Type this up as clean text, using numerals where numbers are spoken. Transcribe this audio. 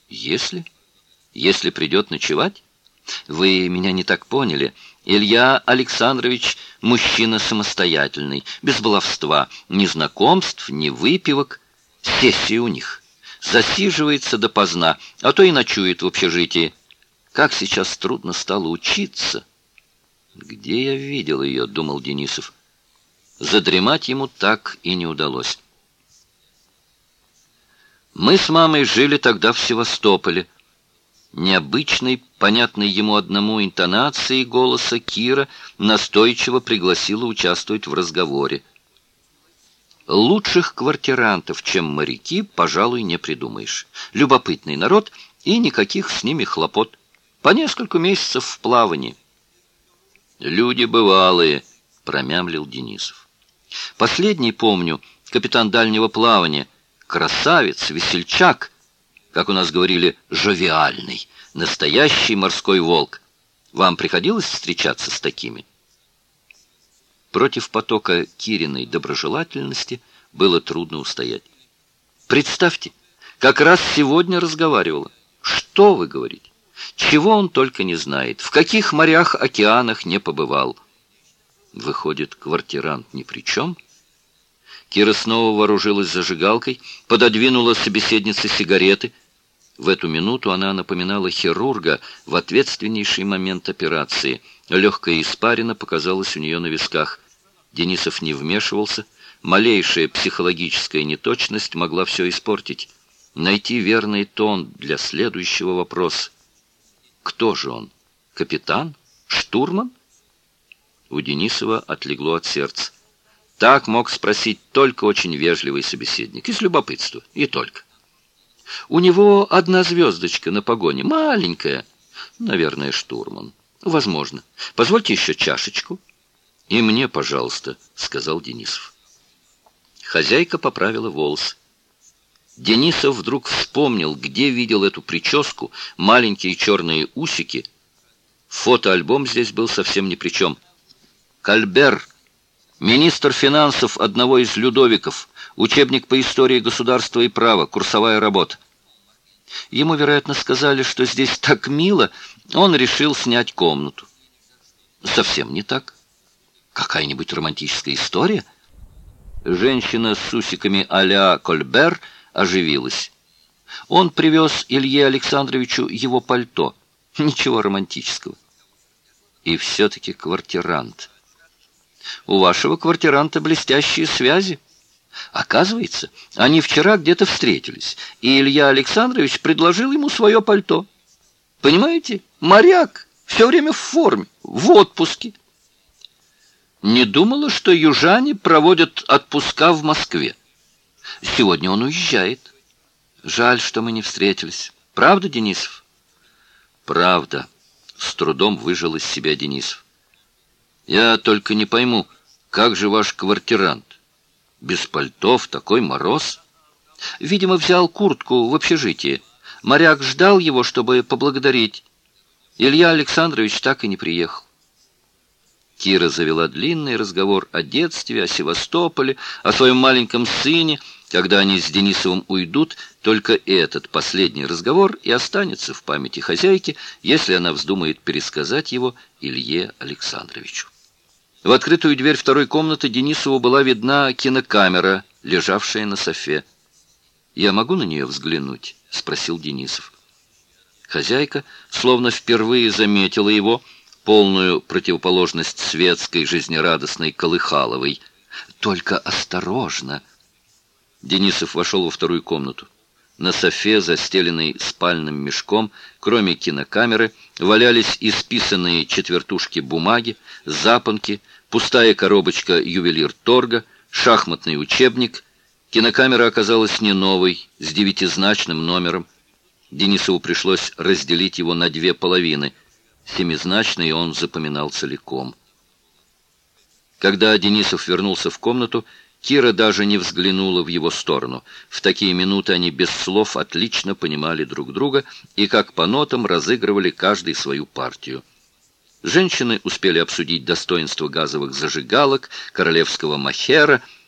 Если? Если придет ночевать? Вы меня не так поняли. Илья Александрович мужчина самостоятельный, без баловства, ни знакомств, ни выпивок. Сессии у них. Засиживается допоздна, а то и ночует в общежитии. Как сейчас трудно стало учиться. «Где я видел ее?» — думал Денисов. Задремать ему так и не удалось. Мы с мамой жили тогда в Севастополе. Необычной, понятной ему одному интонацией голоса Кира настойчиво пригласила участвовать в разговоре. Лучших квартирантов, чем моряки, пожалуй, не придумаешь. Любопытный народ и никаких с ними хлопот. По несколько месяцев в плавании. «Люди бывалые», — промямлил Денисов. Последний, помню, капитан дальнего плавания, красавец, весельчак, как у нас говорили, жовиальный, настоящий морской волк. Вам приходилось встречаться с такими? Против потока Кириной доброжелательности было трудно устоять. Представьте, как раз сегодня разговаривала. Что вы говорите? Чего он только не знает, в каких морях, океанах не побывал. Выходит, квартирант ни при чем? Кира снова вооружилась зажигалкой, пододвинула собеседнице сигареты. В эту минуту она напоминала хирурга в ответственнейший момент операции. Легкая испарина показалась у нее на висках. Денисов не вмешивался. Малейшая психологическая неточность могла все испортить. Найти верный тон для следующего вопроса. Кто же он? Капитан? Штурман? У Денисова отлегло от сердца. Так мог спросить только очень вежливый собеседник. Из любопытства. И только. У него одна звездочка на погоне. Маленькая. Наверное, штурман. Возможно. Позвольте еще чашечку. И мне, пожалуйста, сказал Денисов. Хозяйка поправила волосы. Денисов вдруг вспомнил, где видел эту прическу, маленькие черные усики. Фотоальбом здесь был совсем ни при чем. Кальбер, министр финансов одного из Людовиков, учебник по истории государства и права, курсовая работа. Ему, вероятно, сказали, что здесь так мило, он решил снять комнату. Совсем не так. Какая-нибудь романтическая история? Женщина с усиками а-ля Кольбер оживилась. Он привез Илье Александровичу его пальто. Ничего романтического. И все-таки квартирант. У вашего квартиранта блестящие связи. Оказывается, они вчера где-то встретились, и Илья Александрович предложил ему свое пальто. Понимаете? Моряк, все время в форме, в отпуске. Не думала, что южане проводят отпуска в Москве. Сегодня он уезжает. Жаль, что мы не встретились. Правда, Денисов? Правда. С трудом выжил из себя Денисов. Я только не пойму, как же ваш квартирант? Без пальто в такой мороз? Видимо, взял куртку в общежитии. Моряк ждал его, чтобы поблагодарить. Илья Александрович так и не приехал. Кира завела длинный разговор о детстве, о Севастополе, о своем маленьком сыне. Когда они с Денисовым уйдут, только этот последний разговор и останется в памяти хозяйки, если она вздумает пересказать его Илье Александровичу. В открытую дверь второй комнаты Денисову была видна кинокамера, лежавшая на софе. «Я могу на нее взглянуть?» — спросил Денисов. Хозяйка, словно впервые заметила его, полную противоположность светской, жизнерадостной Колыхаловой. «Только осторожно!» Денисов вошел во вторую комнату. На софе, застеленной спальным мешком, кроме кинокамеры, валялись исписанные четвертушки бумаги, запонки, пустая коробочка ювелир-торга, шахматный учебник. Кинокамера оказалась не новой, с 9-значным номером. Денисову пришлось разделить его на 2 половины. 7-значный он запоминал целиком. Когда Денисов вернулся в комнату, Кира даже не взглянула в его сторону. В такие минуты они без слов отлично понимали друг друга и как по нотам разыгрывали каждый свою партию. Женщины успели обсудить достоинства газовых зажигалок, королевского мохера —